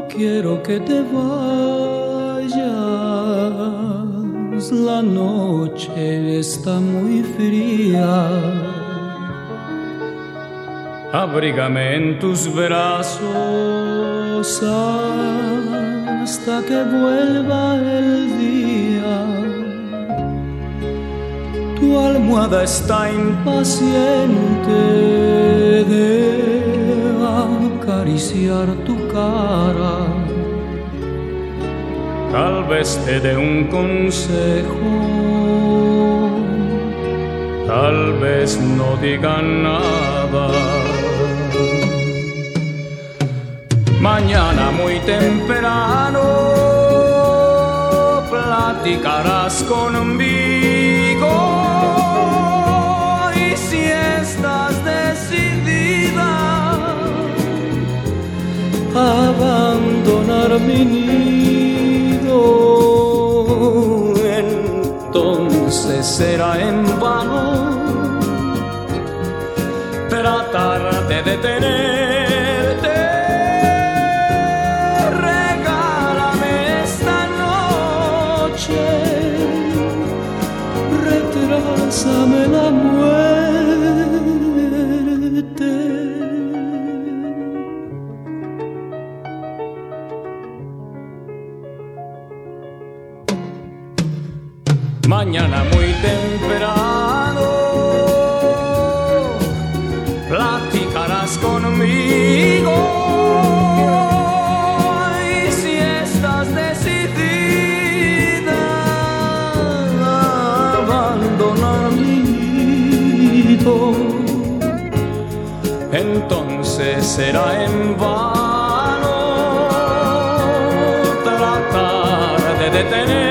quiero que te vayas, la noche está muy fría. Abrígame en tus brazos hasta que vuelva el día. Tu almohada está impaciente de acariciar tu cara. Tal vez te dé un consejo, tal vez no diga nada. Mañana muy temprano platicarás conmigo, y si estás decidida a abandonar mi nido, entonces será en vano tratar de detenerte. Regálame esta noche, retrásame la muerte. Mañana muy temprano platicarás conmigo, y si estás decidida a abandonar mi nido, entonces será en vano tratar de detenerte.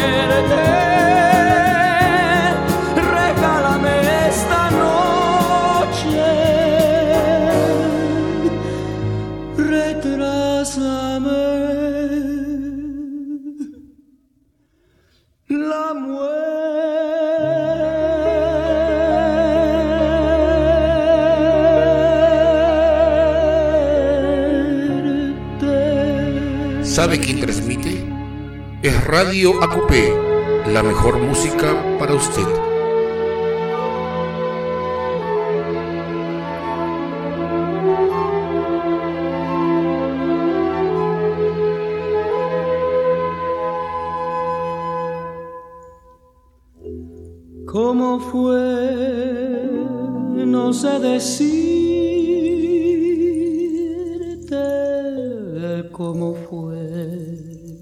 La muerte. ¿Sabe quién transmite? Es Radio Acupé, la mejor música para usted. ¿Cómo fue? No sé decirte cómo fue.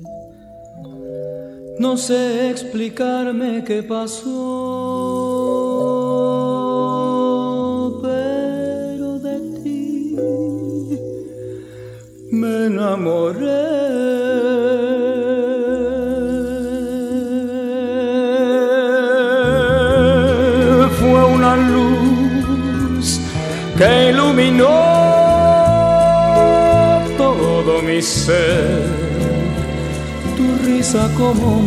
No sé explicarme qué pasó, pero de ti me enamoré. Fue una luz que iluminó todo mi ser, tu risa como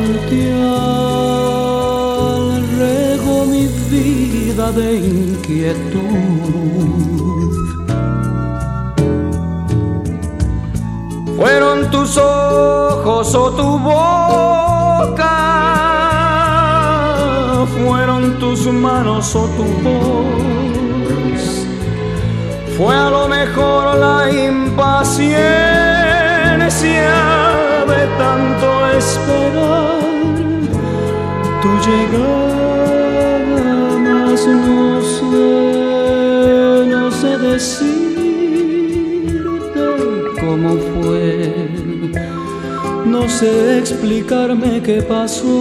manantial regó mi vida de inquietud. Fueron tus ojos o tu boca, fueron tus manos o tu voz, fue a lo mejor la impaciencia de tanto esperar tu llegada, mas no sé decirte cómo fue, no sé explicarme qué pasó.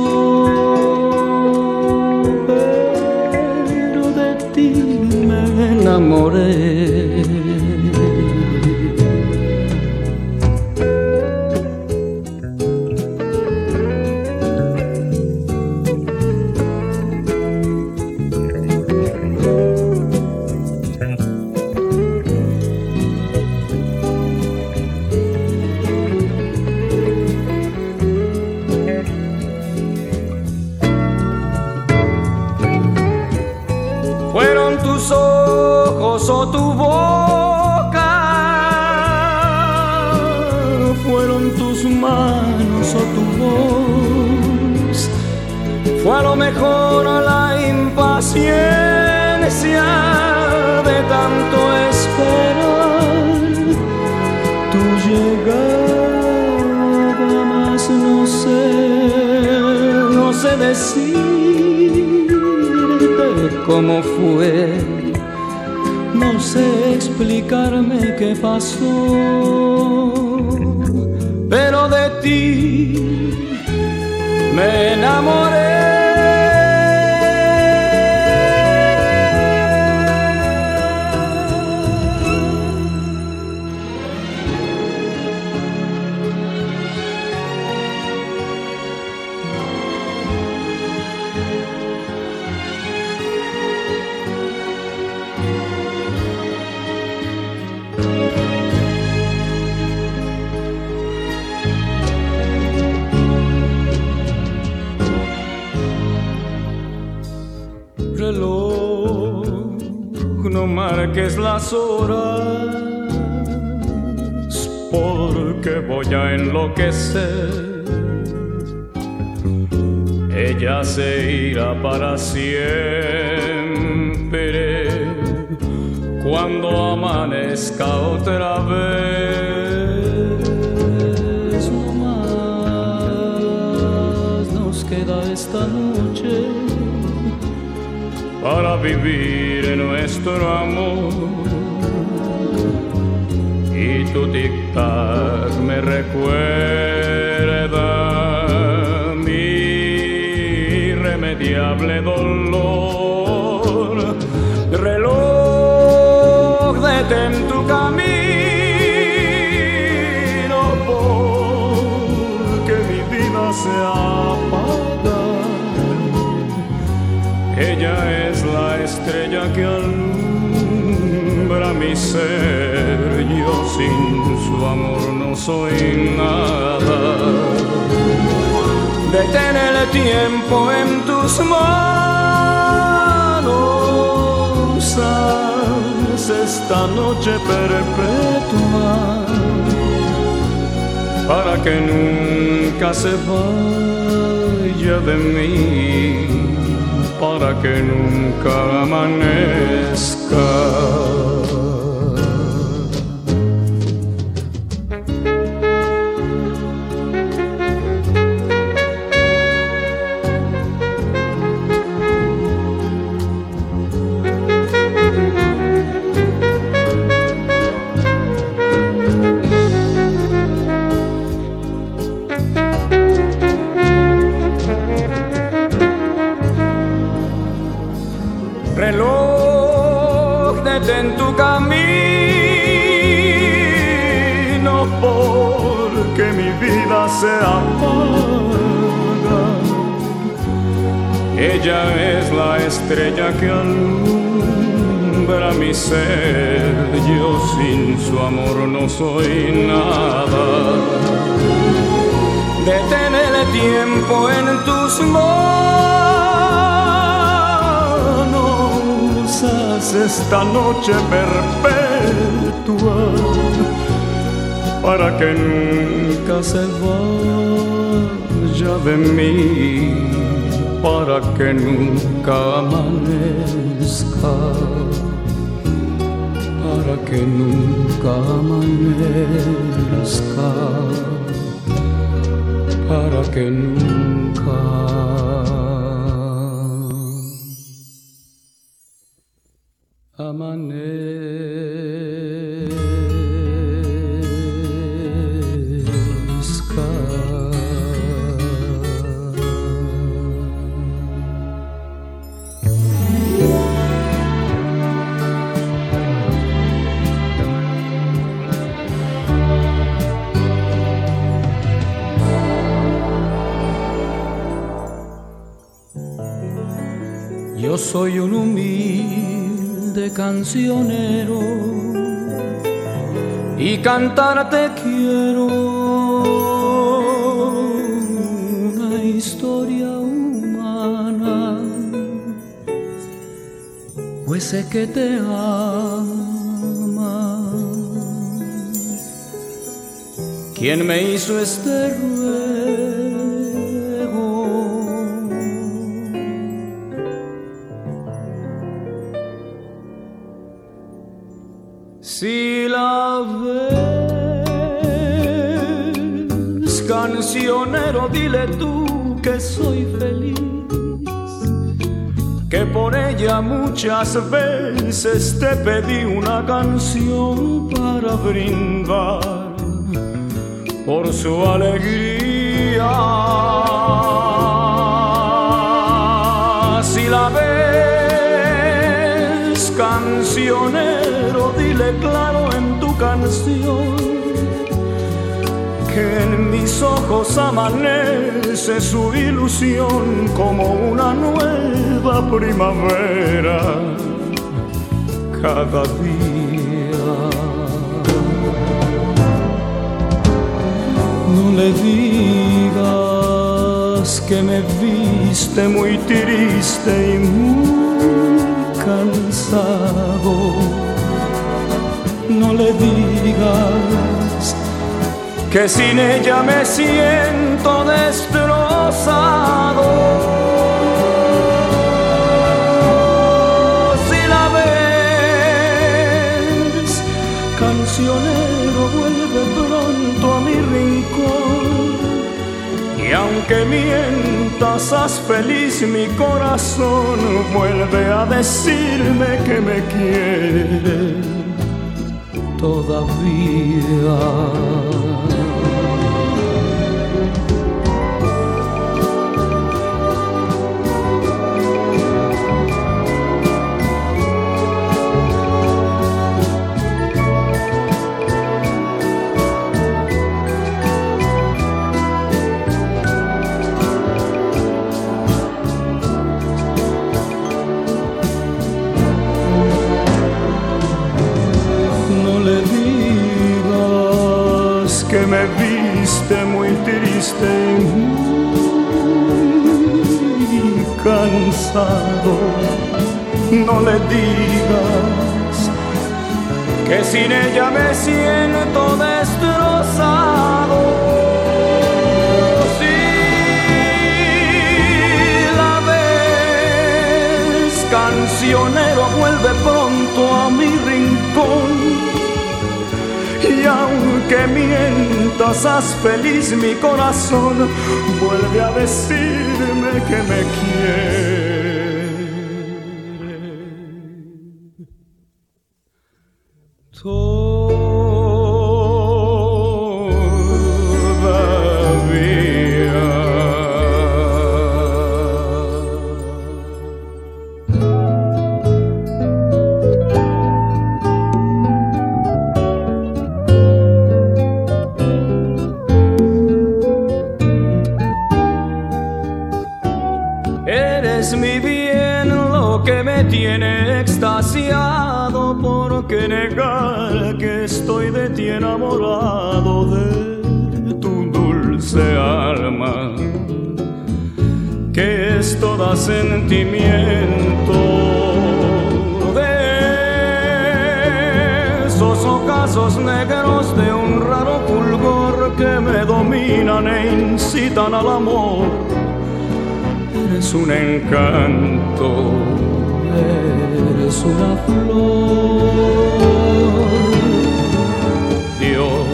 Me enamoré. Fueron tus ojos o tu boca, hermoso tu voz. Fue a lo mejor la impaciencia de tanto esperar tu llegada, mas no sé decirte cómo fue. No sé explicarme qué pasó, pero de ti me enamoré. Reloj, no marques las horas, porque voy a enloquecer. Ella se irá para siempre cuando amanezca otra vez. No más nos queda esta noche para vivir nuestro amor, y tu tic-tac me recuerda mi irremediable dolor. Reloj, detén tu camino, porque mi vida se apaga. Ella es la estrella que alumbra mi ser. Yo sin su amor no soy nada. Detén el tiempo en tus manos. Haz esta noche perpetua para que nunca se vaya de mí, para que nunca amanezca. Reloj, detén tu camino, porque mi vida se apaga. Ella es la estrella que alumbra mi ser. Yo sin su amor no soy nada. Detén el tiempo en tus manos. Haz esta noche perpetua para que nunca se vaya de mí, para que nunca amanezca, para que nunca amanezca, para que nunca amanezca. Yo soy un humilde cancionero y cantarte quiero una historia humana, pues sé que te ama. ¿Quién me hizo este ruego? cancionero, dile tú que soy feliz, que por ella muchas veces te pedí una canción para brindar por su alegría. Si la ves, cancionero, dile claro en tu canción que en mis ojos amanece su ilusión como una nueva primavera cada día. No le digas que me viste muy triste y muy cansado. No le digas que sin ella me siento destrozado. Si la ves, cancionero, vuelve pronto a mi rincón, y aunque mientas, haz feliz mi corazón. Vuelve a decirme que me quiere todavía. Que me viste muy triste y cansado. No le digas que sin ella me siento destrozado. Si la ves, cancionero, vuelve pronto a mi rincón, y aunque mientas, haz feliz mi corazón. Vuelve a decirme que me quiere mi bien, lo que me tiene extasiado. ¿Por qué negar que estoy de ti enamorado, de tu dulce alma, que es toda sentimiento, de esos ocasos negros de un raro fulgor que me dominan e incitan al amor? Eres un encanto, eres una flor. Dios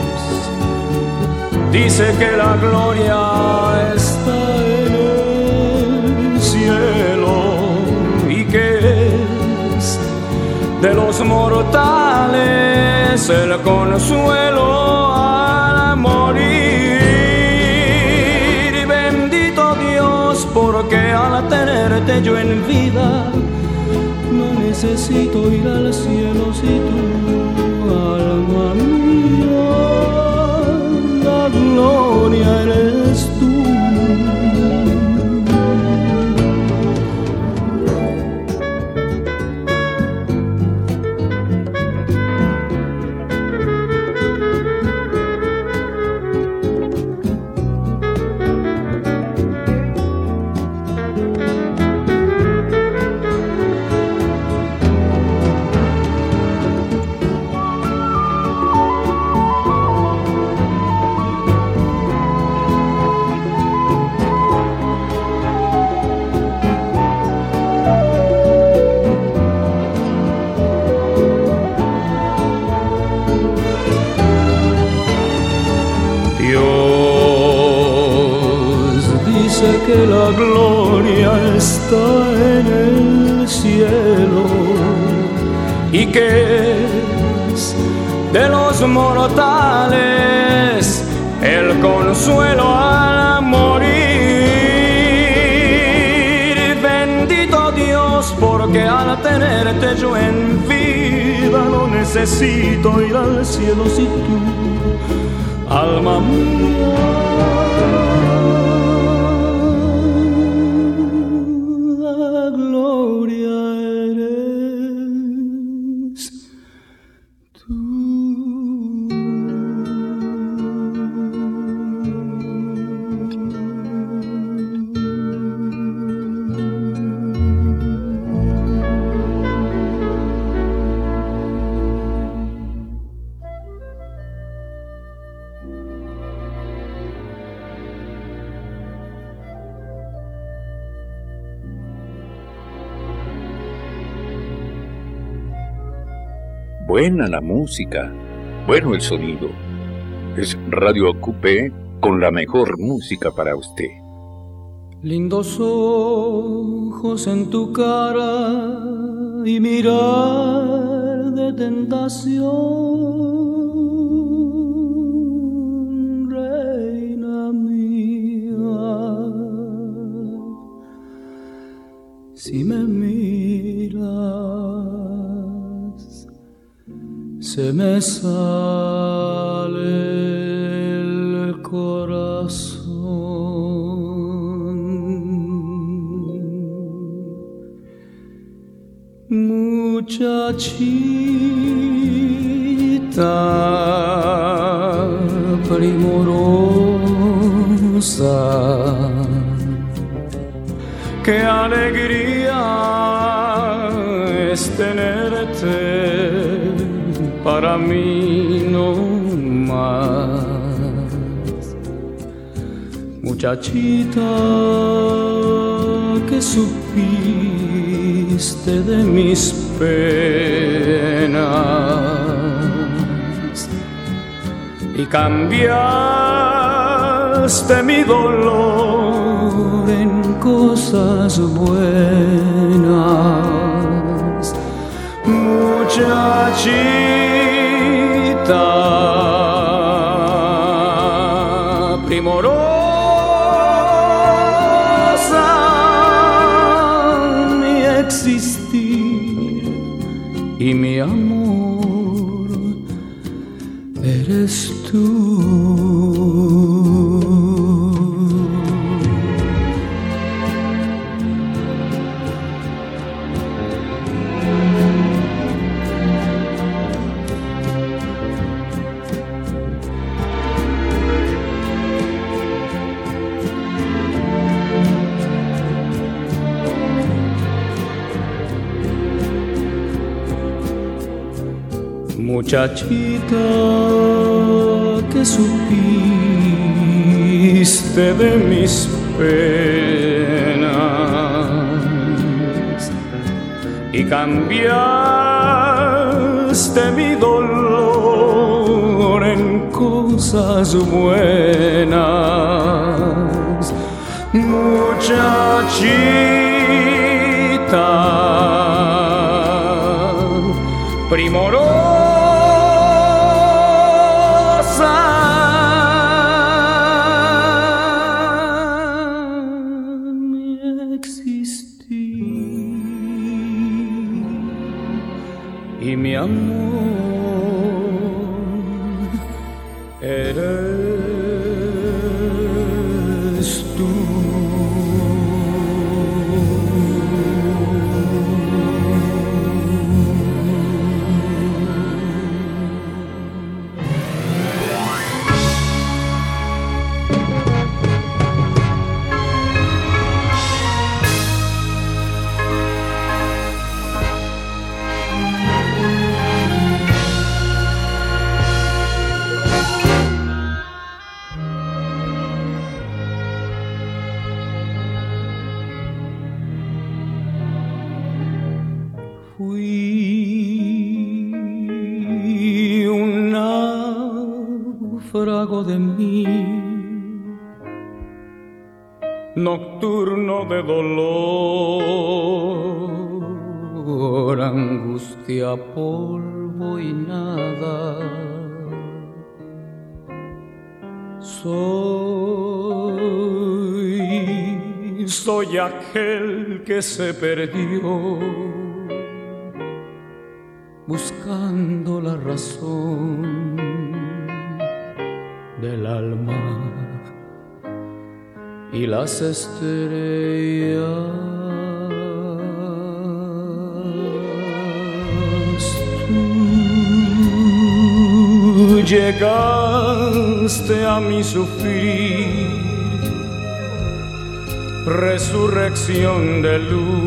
dice que la gloria está en el cielo y que es de los mortales el consuelo al morir. Porque al tenerte yo en vida no necesito ir al cielo si tú, alma mía, la gloria eres tú. sé que la gloria está en el cielo y que es de los mortales el consuelo al morir. Bendito Dios, porque al tenerte yo en vida no necesito ir al cielo si tú, alma mía, la gloria eres tú. Buena la música, bueno el sonido. Es Radio Acupé con la mejor música para usted. Lindos ojos en tu cara y mirar de tentación, reina mía. Si me miras, se me sale el corazón. Muchachita primorosa, qué alegría es tenerte para mí no más. Muchachita que supiste de mis penas y cambiaste mi dolor en cosas buenas. Muchachita primorosa, mi existir y mi amor eres tú. Muchachita que supiste de mis penas y cambiaste mi dolor en cosas buenas. Muchachita primorosa, y mi amor eres tú. Fui un náufrago de mí, nocturno de dolor, angustia, polvo y nada. Soy aquel que se perdió buscando la razón del alma y las estrellas. Tú llegaste a mi sufrir, resurrección de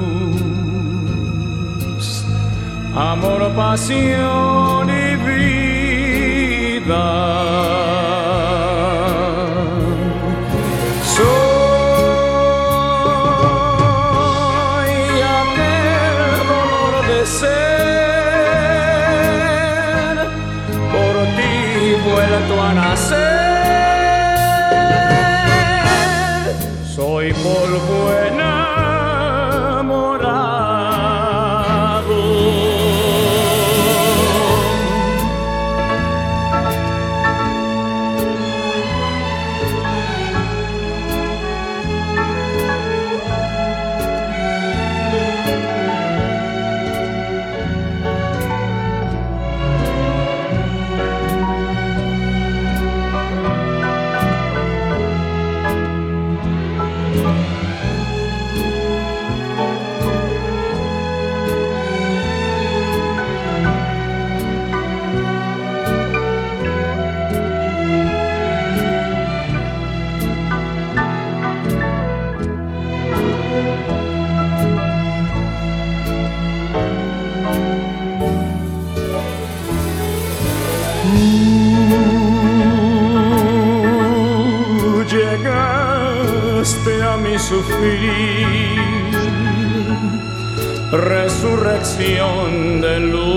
luz, amor, pasión y vida. Vuelto a nacer, soy polvo enamorado. A mi sufrir, resurrección de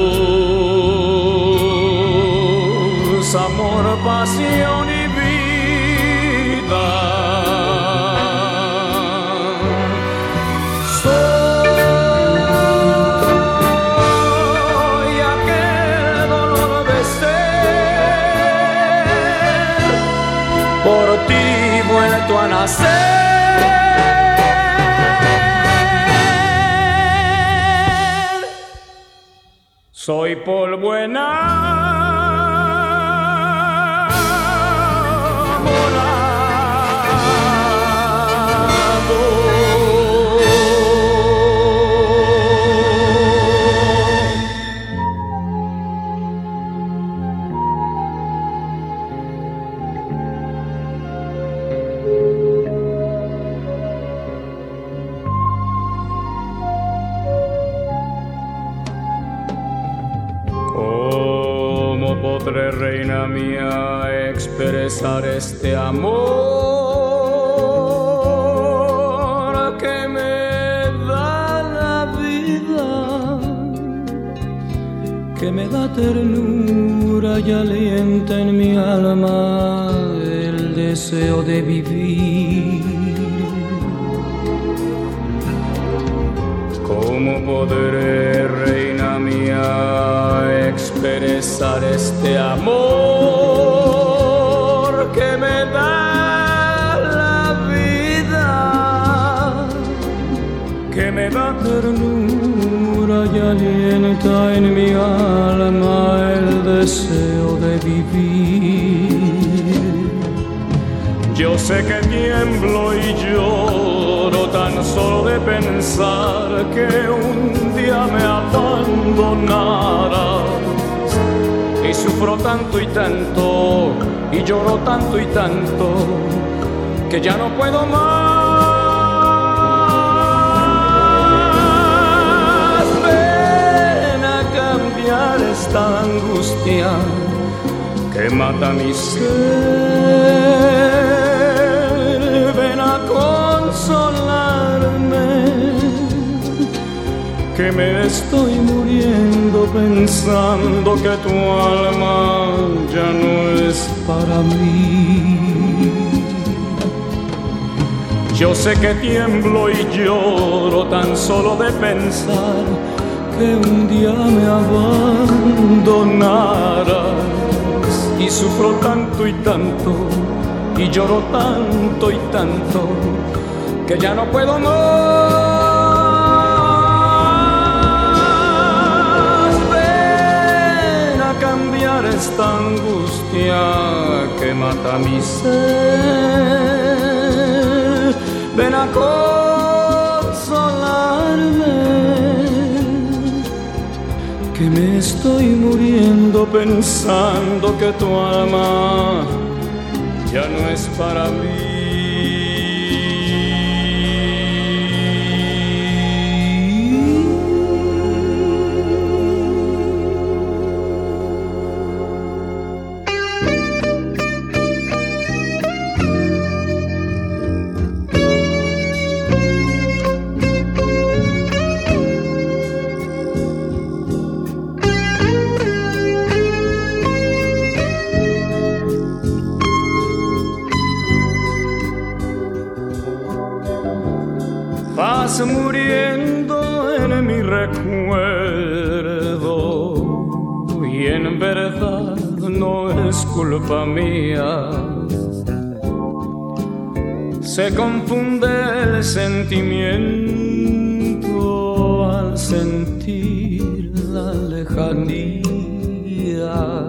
luz, amor, pasión y vida. Soy aquel dolor de ser, por ti vuelto a nacer. Soy polvo enamorado. Podré, reina mía, expresar este amor que me da la vida, que me da ternura y alienta en mi alma el deseo de vivir. ¿Cómo podré, reina mía, expresar este amor que me da la vida, que me da ternura y alienta en mi alma el deseo de vivir? Yo sé que tiemblo y lloro tan solo de pensar que un día me abandonarás. Y sufro tanto y tanto, y lloro tanto y tanto, que ya no puedo más. Ven a cambiar esta angustia que mata mi ser. Ven a consolarme, que me estoy muriendo pensando que tu alma ya no es para mí. Yo sé que tiemblo y lloro tan solo de pensar que un día me abandonarás. Y sufro tanto y tanto, y lloro tanto y tanto, que ya no puedo más. Ven a cambiar esta angustia que mata mi ser. Ven a consolarme, que me estoy muriendo pensando que tu alma ya no es para mí. Vas muriendo en mi recuerdo y en verdad no es culpa mía. Se confunde el sentimiento al sentir la lejanía,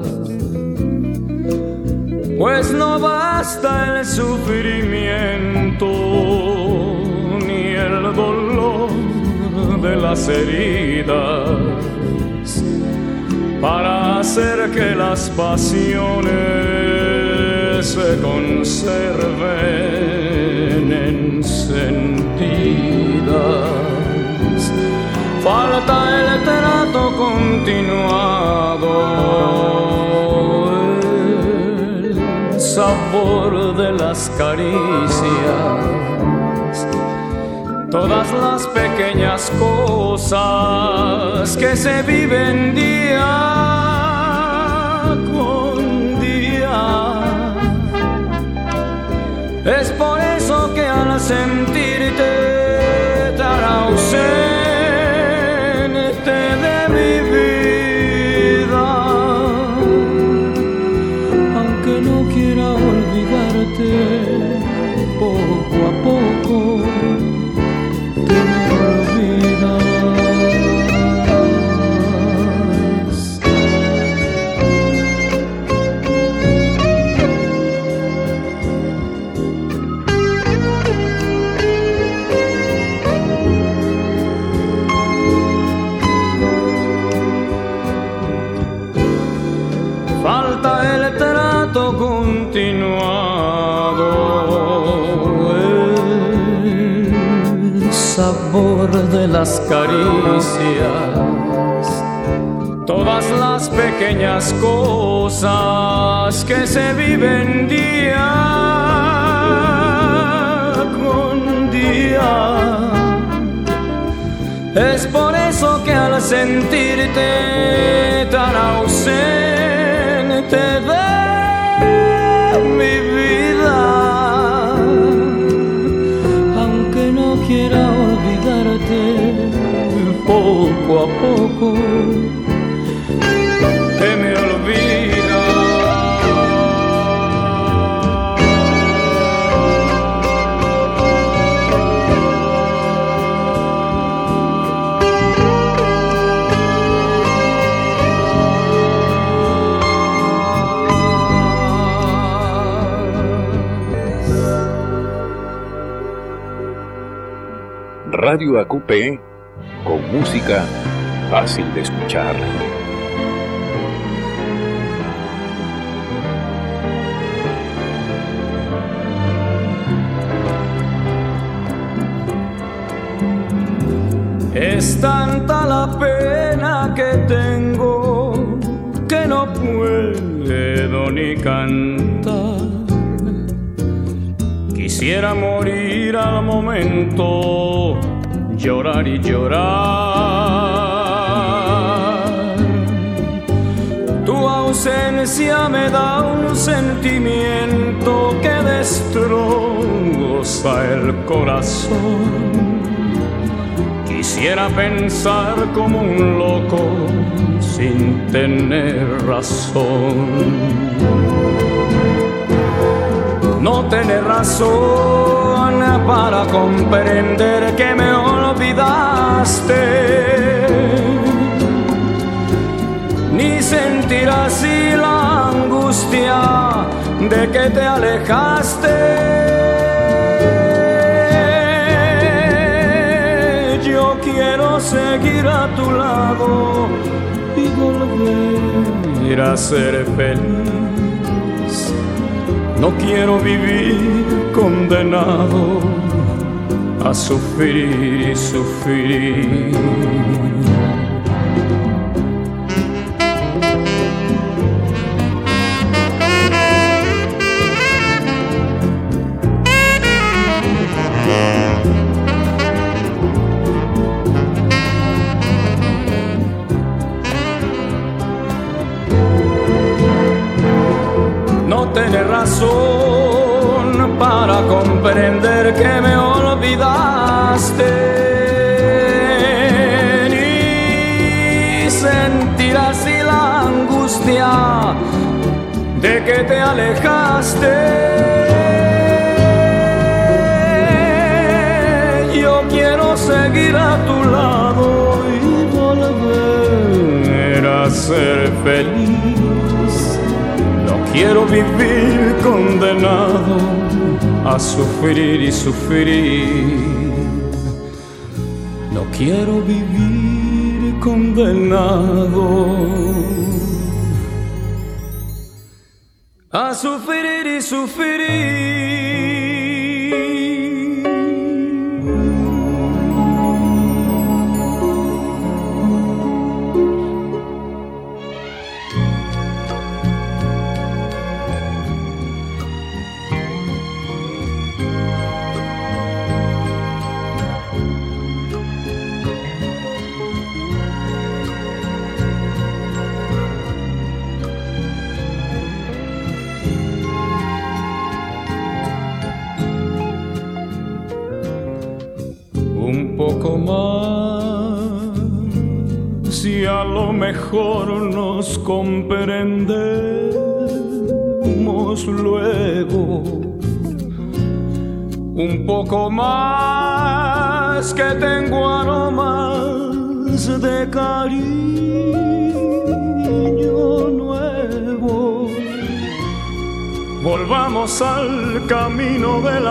pues no basta el sufrimiento ni el dolor de las heridas para hacer que las pasiones se conserven encendidas. Falta el trato continuado, el sabor de las caricias, todas las pequeñas cosas que se viven día con día. Es por eso que al sentirte tan ausente de mi vida, aunque no quiera olvidarte, poco a poco continuado, el sabor de las caricias, todas las pequeñas cosas que se viven día con día. Es por eso que al sentirte tan ausente de mi vida, aunque no quiera olvidarte, poco a poco te me Radio AQP, con música fácil de escuchar. Es tanta la pena que tengo que no puedo ni cantar. Quisiera morir al momento, llorar y llorar. Tu ausencia me da un sentimiento que destroza el corazón. Quisiera pensar como un loco sin tener razón. No tener razón para comprender que me olvidaste, ni sentir así la angustia de que te alejaste. Yo quiero seguir a tu lado y volver a ser feliz. No quiero vivir condenado a sufrir y sufrir. Tener razón para comprender que me olvidaste, ni sentir así la angustia de que te alejaste. Yo quiero seguir a tu lado y volver a ser feliz. Quiero vivir condenado a sufrir y sufrir. No quiero vivir condenado a sufrir y sufrir. Poco más y a lo mejor nos comprendemos luego. Un poco más que tengo aromas de cariño nuevo. Volvamos al camino del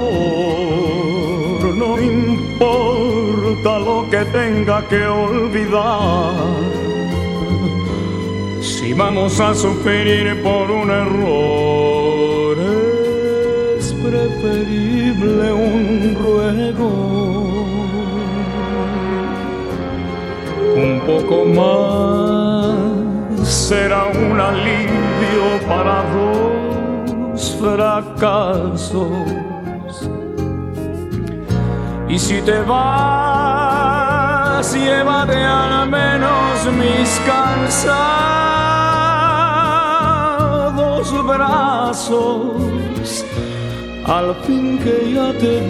amor, no importa lo que tenga que olvidar. Si vamos a sufrir por un error, es preferible un ruego. Un poco más será un alivio para dos fracasos. Y si te vas, llévate al menos mis cansados brazos. Al fin que ya te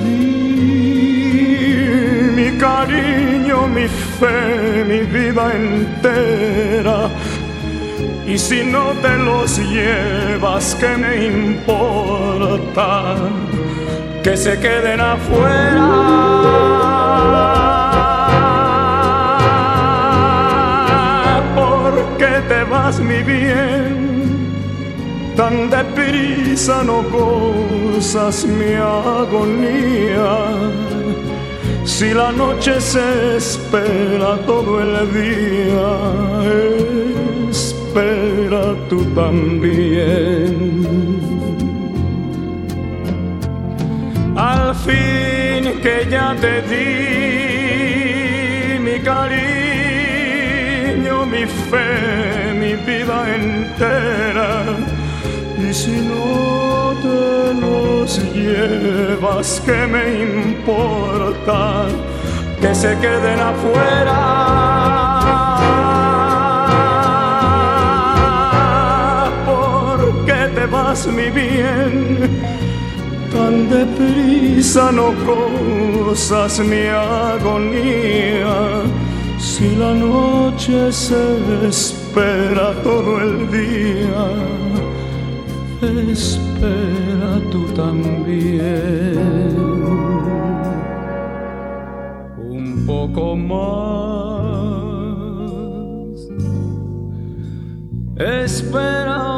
di mi cariño, mi fe, mi vida entera. Y si no te los llevas, ¿qué me importa? Que se queden afuera. ¿Por qué te vas, mi bien? Tan deprisa no gozas mi agonía. Si la noche se espera todo el día, espera tú también. Al fin que ya te di mi cariño, mi fe, mi vida entera. Y si no te los llevas, ¿qué me importa? Que se queden afuera. esperas mi bien. Tan deprisa no cosas mi agonía, si la noche se espera todo el día, espera tú también. Un poco más, espera